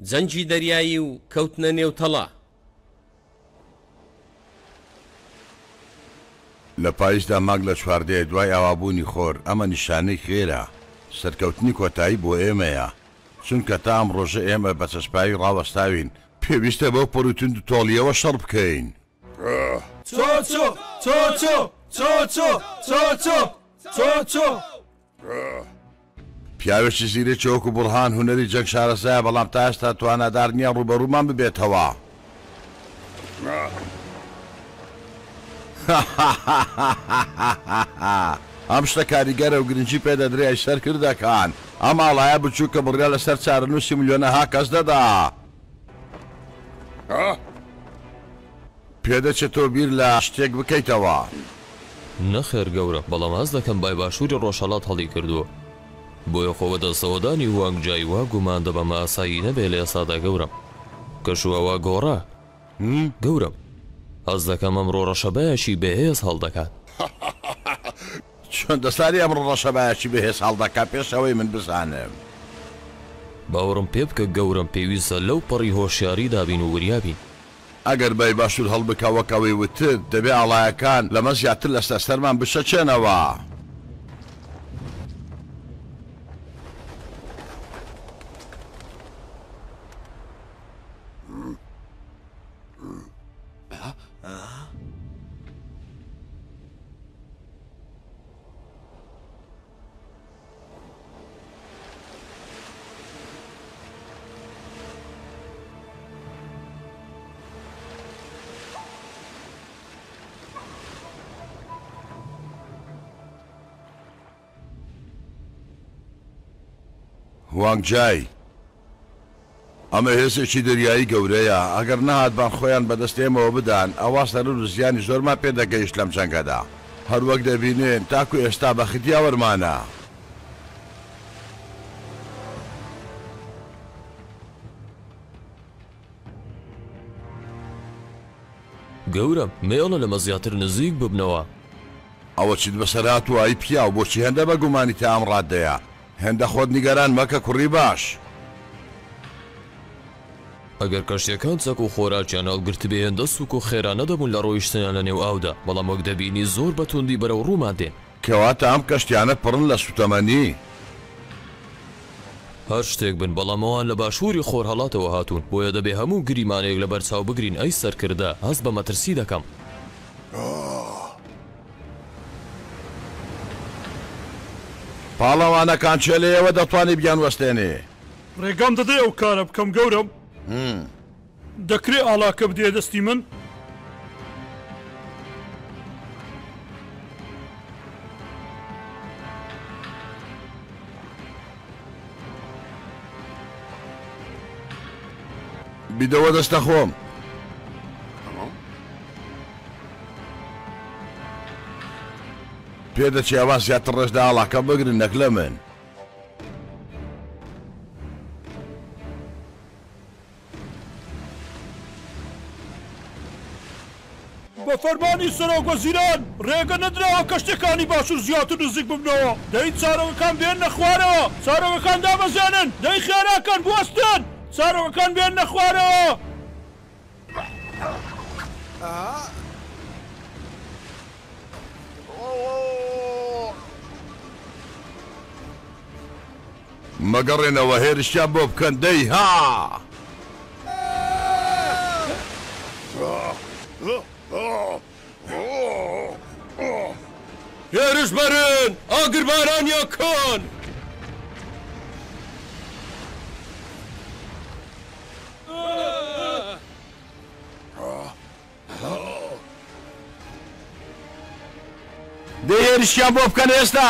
جەنجی دەریایی و کەوتنە نێو تەڵا. لە پاییزدا ماگ لە چواردەیە دوای ئاوابوونی خۆر ئەمە نیشانەی خێرە، سەرکەوتنی کۆتایی بۆ ئێمەیە، چونکە تا ئەم ڕۆژە ئێمە بە چەسپایی ڕاوەستاوین، پێویستە بەو پڕوتند و تۆڵیەوە شەڕ بکەین. پیاوێکی زیرێکی وەکو بوڕهان هونەری جەنگ شارەزایە، بەڵام تا ئێستا توانادار نییە ڕوبەڕوومان ببێتەوە. ئەم شتە کاریگەرە و گرنگی پێدەدرێ سەر کردەکان، ئەم ئاڵایە بچووکە بڕیا لەسەر چارەنووسی ملیۆنەها کەس دەدا. پێدەچێت تۆ بیر لە شتێک بکەیتەوە. نەخێر گەورە، بەڵام هەست دەکەم بای باشووری ڕۆژهەڵات هەڵی کردووە، بۆیە خۆوە دەستەوەدانی وانگ جای وا گومان دەبەمە ئاسایی نەبێ لە ئێسادا گەورم. کەشوەوە گۆڕە گەورم، هەست دەکەم ئەمڕۆ ڕەشەبایەکی بەهێز هەڵدەکات. چۆن دەساری ئەمڕۆ ڕەشەبایەکی بەهێز هەڵدەکات پێشەوەی من بزانم؟ باوەڕم پێ بکە گەورم، پێویستە لەو پەڕی هۆشیاری دابین و وریابین. ئەگەر بای باشوور هەڵبکە وەکەوەی وتر، دەبێ ئاڵایەکان لەمە زیاتر لە سەرمان بشەچێنەوە. وانگ جای ئەمە هێزێکی دەریایی گەورەیە، ئەگەر نەهاتبان خۆیان بەدەستێمەوە بدان، ئەوا سەرر و زیانی زۆرمان پێدەگەیشت لەم جەنگەدا. هەروەک دەبینێن تاکو ئێستا بە خدیا وەرمانە. گەورم مێڵە لەمە زیاتر نزیک ببنەوە. ئەوە چیت بەسەرات و ئای پیا و بۆچی هەندە بە گومانی تا ئەم ڕادەیە؟ هێندە خۆت نیگەران مەکە کوڕی باش. ئەگەر کەشتەکان چەک و خۆراکیان هەڵگرت بێ هێندە سوک و خێرانە دەبوون لە ڕۆیشتنیان لە نێو ئاودا، بەڵام وەک دەبینی زۆر بەتوندی بەرەو ڕوومان دێن. کەواتە ئەم کەشتیانە پڕن لە سوتەمەنی. هەر شتێک بن، بەڵام ئەوان لە باشووری خۆر هەڵاتەوە هاتوون، بۆیە دەبێ هەموو گریمانێک لە بەرچاو بگرین. ئەی سەرکردە، هەست بە مەترسی دەکەم. پاڵەوانەکان چێلەیەوە دەتوانێت بیان وەستێنێ. ڕێگام دەدەی ئەو کارە بکەم گەورم؟ دەکرێ ئاڵاکە بدێ دەستی من؟ بیدەوە دەستە خۆم. پێدەچی ئەوان زیاتر ڕێژدا ئاڵاکە بگرن نەک لە من. بە فەرمانی سەرۆک وەزیران ڕێگە نەدراوە کەشتەکانی باشوور زیاتر نزیک ببنەوە. دەی چارەوەکان بێنە خوارەوە، چارەوەکان دابەزێنن، دەی خێراکان بوەستن، چارەوەکان بێنە خوارەوە. مەگەڕێنەوە هێرشیان بۆ بکەن. دەی ها هێرش بەرن، ئاگربارانیەکان. دەی هێرشیان بۆ بکەن ئێستا.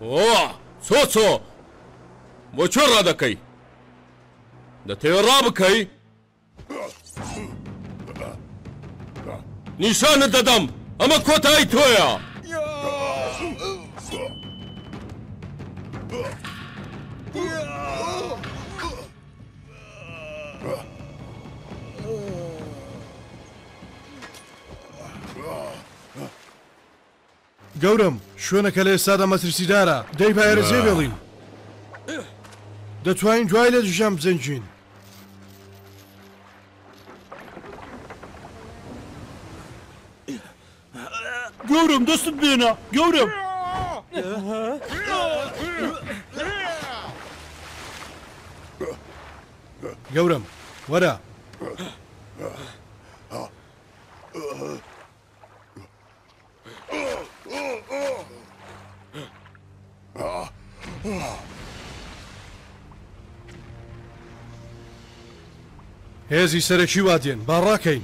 چۆ بۆ چۆ ڕادەکەی دەتەوێت ڕابکەی نیشانت دەدەم ئەمە کۆتایی تۆیە گەورم شوێنەکە لە ئێستادا مەترسیدارە دەی پایرەزێ بێڵین دەتوانین دوای لە دژام بزەنجین گەورم دەستت بێنە گەورم گەورم وەرە هێزی سەرەکی وادێن با ڕاکەین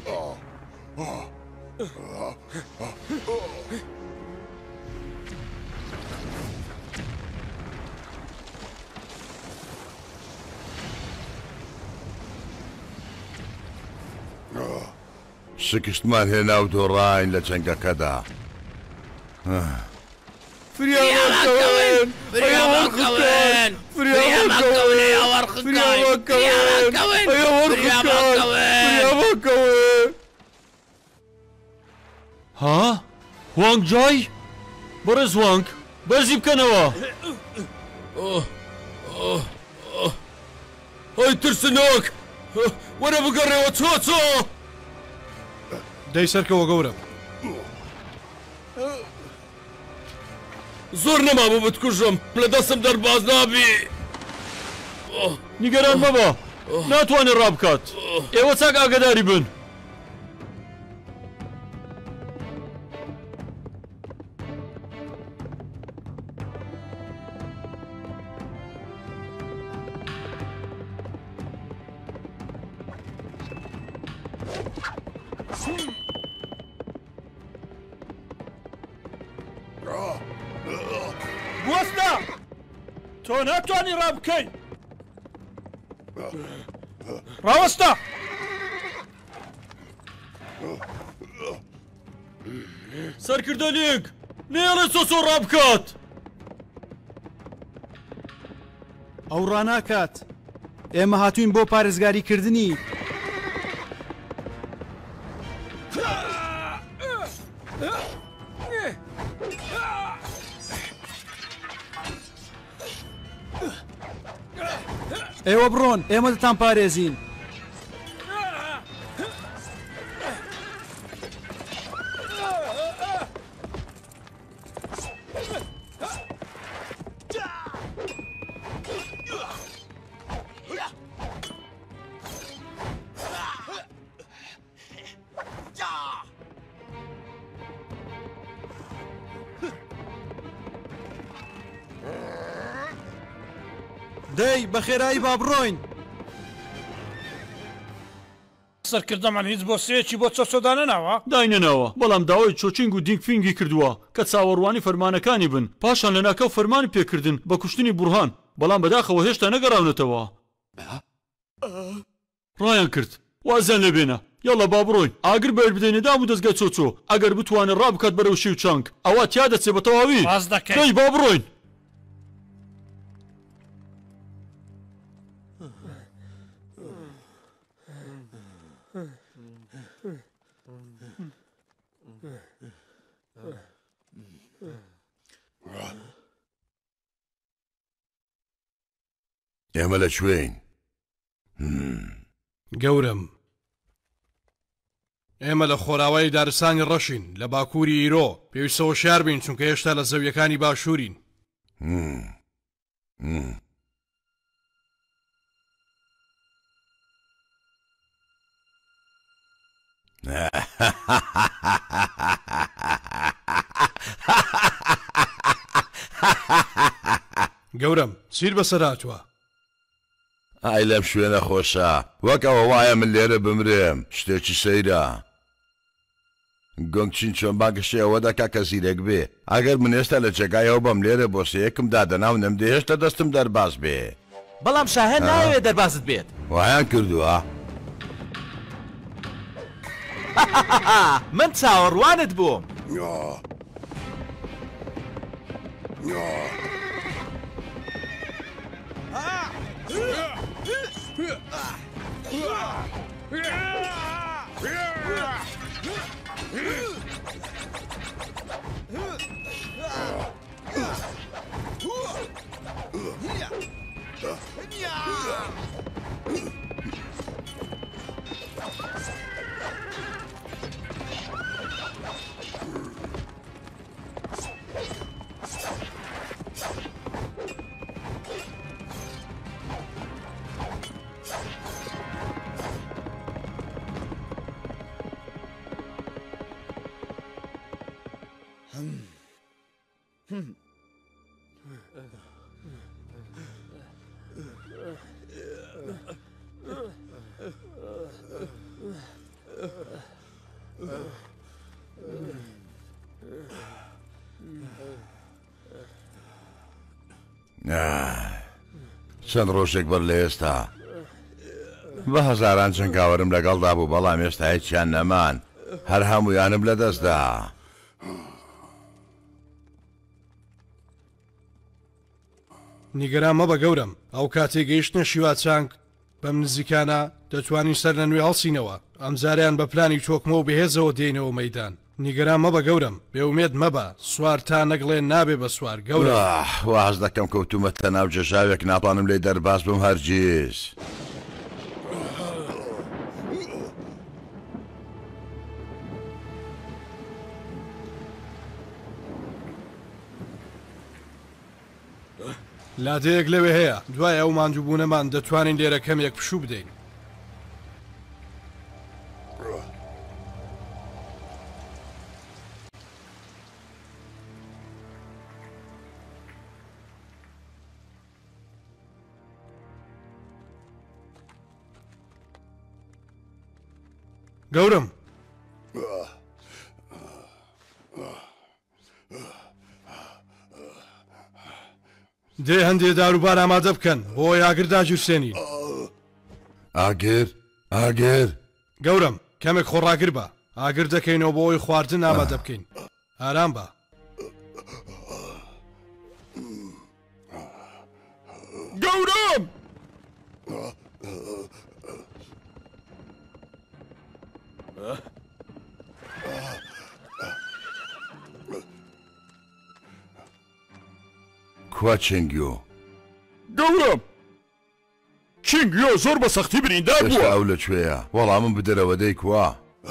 شکستمان هێنا و دۆڕاین لە جەنگەکەدا ها؟ وانگ جای؟ بەڕێز وانگ بەرزی بکەنەوە ئەی ترسنۆک وەرە بگەڕێەوە چۆ دەی سەرکەوە گەورم زۆر نەمابوو بتکوژم لە دەستم دەرباز نابی نیگەران مەبە ناتوانێت ڕابکات ئێوە چاک ئاگاداری بن بوەستە تۆ ناتوانی ڕابکەی ڕاوەستە سەرکردەلێک نێڵێ سۆسۆ ڕابکات ئەو ڕاناکات ئێمە هاتوین بۆ پارێزگاریکردنی ئێوە بڕۆن ئێمە دەتان پارێزین دەی بە خێرایی با بڕۆین سەرکردەمان هیچ بۆ سێکی بۆ چۆچۆدانە ناوە داینەنەوە بەڵام داوای چۆچینگ و دیگفینگی کردووە کە چاوەڕوانی فەرمانەکانی بن پاشان لە ناکەو فەرمانی پێکردن بە کوشتنی بورهان بەڵام بەداخەوە هێشتا نەگەڕاونەتەوە ڕایان کرد وازیان لێبێنە یاڵە با بڕۆین ئاگر بەر بدەینە دام و دەستگای چۆچۆ ئەگەر بتوانێت ڕابکات بەرەو شێو چانگ ئەوە تیا دەچێ بە تەواوی دەی با بڕۆین ئێمە لەکوێین گەورم ئێمە لە خۆراوای دارستانی ڕەشین لە باکووری ئیرۆ پێویستەوە شار بین چونکە هێشتا لە زەویەکانی باشوورین گەورم چیر بەسەر هاتووە ئای لەم شوێنە خۆشە وەک ئەوە وایە من لێرە بمرێم شتێکی سەیرە گۆنگچین چۆن باگەشی ئەوە دەکا کە زیرێک بێ ئەگەر من ئێستا لە جێگایەوە بەم لێرە بۆ سەیەکم دادەناو نەمدە هێشتا دەستم دەرباز بێ بەڵام شاهێن ناوێت دەربازت بێت وایان کردووە من چاوەڕوانت بووم چەند ڕۆژێک بەر لە ئێستا بە هەزاران جنگاوەرم لەگەڵدا بوو بەڵام ئێستا هیچیان نەمان هەر هەموویانم لە دەستدا نیگەران مەبە گەورم ئەو کاتێ گەیشتنە شیواچانگ بەم نزیکانە دەتوانین سەر لە نوێ هەڵسینەوە ئەم زاریان بە پلانی تۆکمە و بەهێزەوە دێنەوە مەیدان نیگەران مەبە گەورم بێومێت مەبە سوار تا نەگڵێن نابێ بە سوار گەورە واز دەکەم کەوتومەتە ناو جەژاوێک ناتوانم لێ دەرباز بم هەرگیز لادەیەک لەوێ هەیە دوای ئەو ماندووبوونەمان دەتوانین لێرە کەمێک پشوو بدەین گەورم دێ هەندێ داروبار ئامادە بکەن بۆ یاگردا جوورسێنی ئاگر گەورم کەمێک خۆڕاگر بە ئاگر دەکەینەوە بۆ ئەوی خواردن ئامادە بکەین ئارام بە گەورم کوا چنگیۆ گەورم چنگیۆ زۆر بە سەختی بریندار ئێستا بووە ئەو لەکوێیە وەڵامم بدەرەوە دەی کوا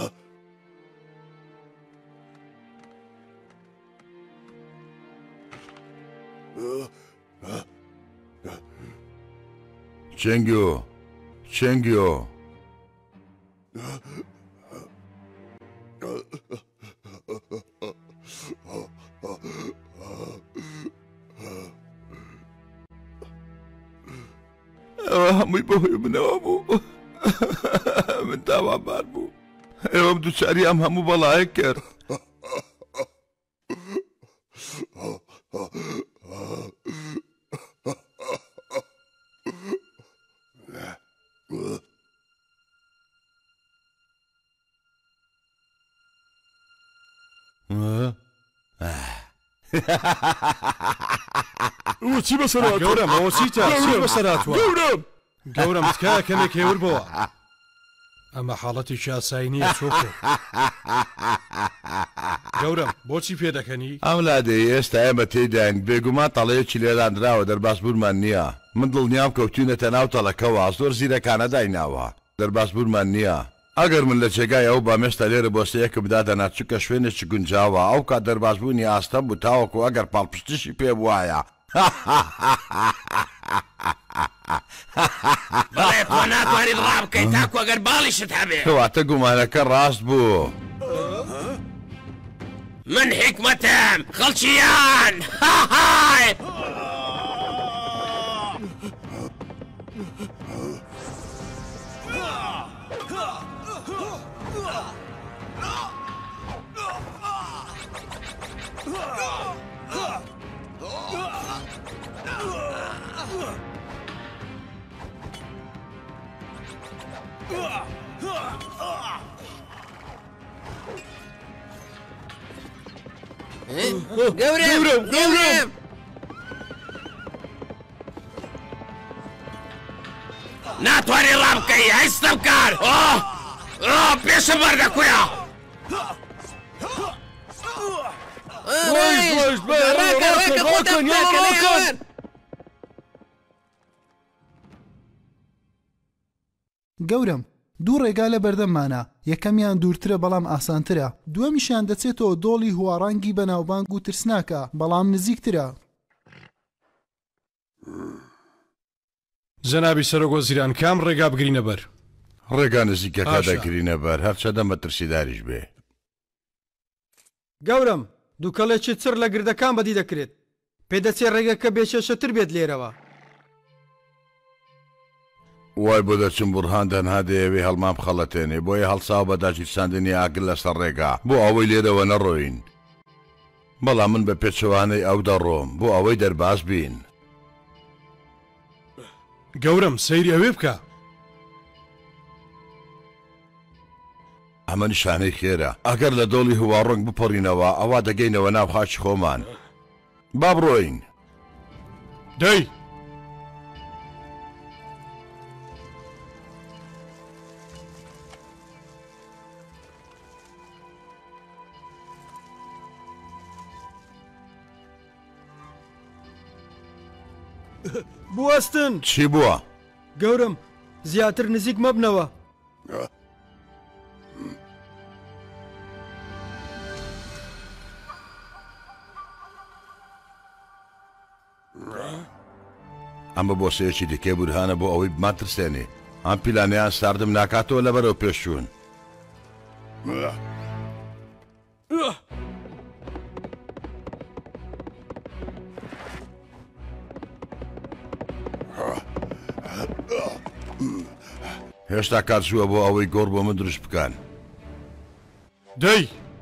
چنگیۆ ئەوە هەمووی بەهۆی منەوە بوو من داوابار بوو ئێوەم دووچاری ئەم هەموو بەڵایە کرد چی بەسەرات گەورم ئەوە چیتە چی بەسەراتوە گەورم تکایە کەمێک هێور بەوە ئەمە حاڵەتی شاسایی نییە چۆکە گەورم بۆچی پێ دەکەنی؟ ئەم لادەی ئێستا ئێمە تێداین بێگومان تەڵەیەکی لێدانراوە دەرباس بوورمان نییە من دڵنیام کەوتوینەتە ناو تەڵەکەوە زۆر زیرەکانە دایناوە دەرباس بوورمان نییە ئەگەر من لە جێگای ئەو بامێستا لێرە بۆ سەیەکە بدادەنا چووکە شوێنێکی گونجاوە ئەو کات دەربازبوونی ئاستە بوو تاوەکو ئەگەر پاڵپشتیشی پێ بوایە بەڵێ تۆ ناتوانیت ڕابکەیت تاکو ئەگەر باڵیشت هەبێ کەواتە گومانەکە ڕاست بوو من حکمەتم خەڵکیان هاهای گەورم ناتوانێ ڕام بکەی هەیستە بکار پێشە بەردەکویا گەورم دوو ڕێگا لە بەردەممانە یەکەمیان دوورترە بەڵام ئاسانترە دووەمیشیان دەچێتەوە دۆڵی هوارانگی بەناوبانگ و ترسناکە بەڵام نزیکترە جەنابی سەرۆگۆزیران کام ڕێگا بگرینە بەر ڕێگا نزیکەکە دەگرینە بەر هەرچەدە مەترسیداریش بێ گەورم دووکەڵێکی چڕ لە گردەکان بەدی دەکرێت پێدەچێت ڕێگەکە بێشێشەتر بێت لێرەوە وای بۆ دەچم بورهان دەنها دەیەوێ هەڵمان بخەڵەتێنێ بۆیە هەڵساو بە داگیرساندنی ئاگر لەسەر ڕێگا بۆ ئەوەی لێرەوە نەڕۆین بەڵام من بە پێچەوانەی ئەو دەڕۆم بۆ ئەوەی دەرباز بین گەورم سەیری ئەوێ بکە ئەمە نیشانەی خێرە ئەگەر لە دۆڵی هوواڕنگ بپەڕینەوە ئەوا دەگەینەوە ناو خاچی خۆمان با بڕۆین دەی بوەستن چی بووە؟ گەورم زیاتر نزیک مەبنەوە ئەمە بۆ سەیەکی دیکەی بورهانە بۆ ئەوەی بماترسێنێ ئەم پیلانەیان ساردم ناکاتەوە لەبەرەوە پێشچوون هێشتا کار چووە بۆ ئەوەی گۆڕ بۆ من دروست بکەن دەی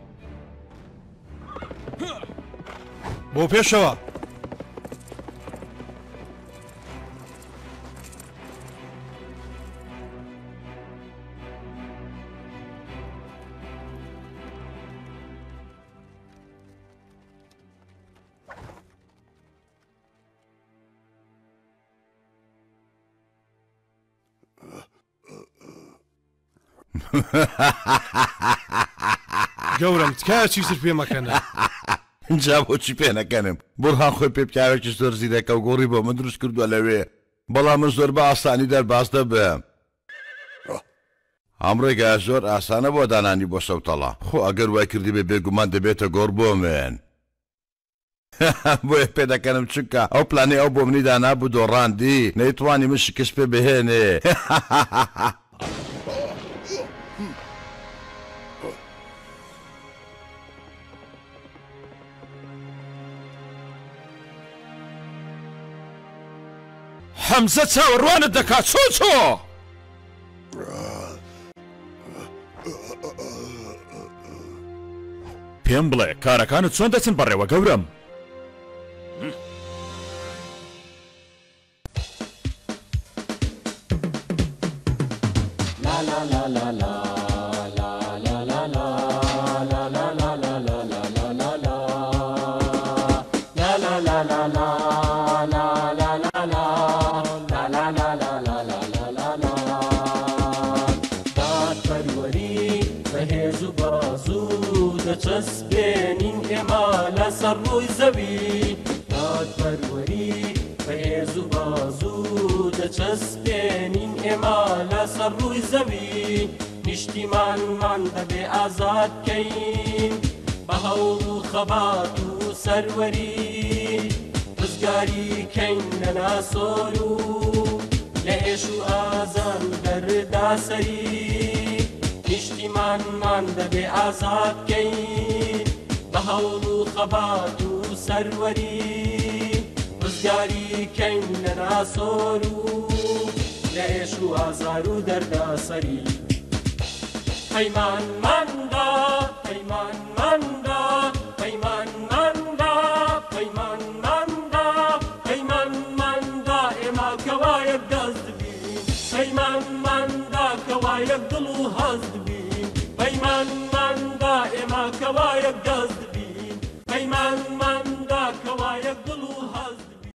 بۆ پێشەوە گەورم تکایە چیتر پێ مەکەنە جا بۆچی پێ نەکەنم بورهان خۆی پێ پیاوێکی زۆر زیرەکە و گۆڕی بۆ من دروست کردووە لەوێ بەڵام من زۆر بە ئاسانی دەرباز دەبم ئەم ڕێگایە زۆر ئاسانە بۆ دانانی بۆ سەوتەڵە خۆ ئەگەر وای کردی بێ بێگومان دەبێتە گۆڕ بۆ من بۆیە پێ دەکەنم چونکە ئەو پلانەی ئەو بۆ منی دانا بوو دۆڕاندی نەیتوانی من شکست پێ بهێنێ حەمزە چاوەڕوانت دەکات چۆ پێم بڵێ کارەکانت چۆن دەچن بەڕێوە گەورم چەسبێنین ئێمە لەسەر ڕووی زەوی دادپەروەری بەهێز و بازوو دەچەسبێنین ئێمە لەسەر ڕووی زەوی نیشتیمانمان دەبێ ئازاد بکەین بە هەوڵ و خەبات و سەروەری ڕزگاری کەین لە ناسۆر و لە ئێش و ئازان دەردا سەری نیشتیمانمان دەبێ ئازاد بکەین بە هەوڵ و خەبات و سەروەری ڕزگاری کەین لە ناسۆر و لە ئێش و ئازار و دەردا سەری پەیمانماندا پەیمانماندا پەیمانماندا پەیمانماندا پەیمانماندا ئێمە کەوایەک دەست بین پەیمانماندا کەوایەک دڵ و هەست بین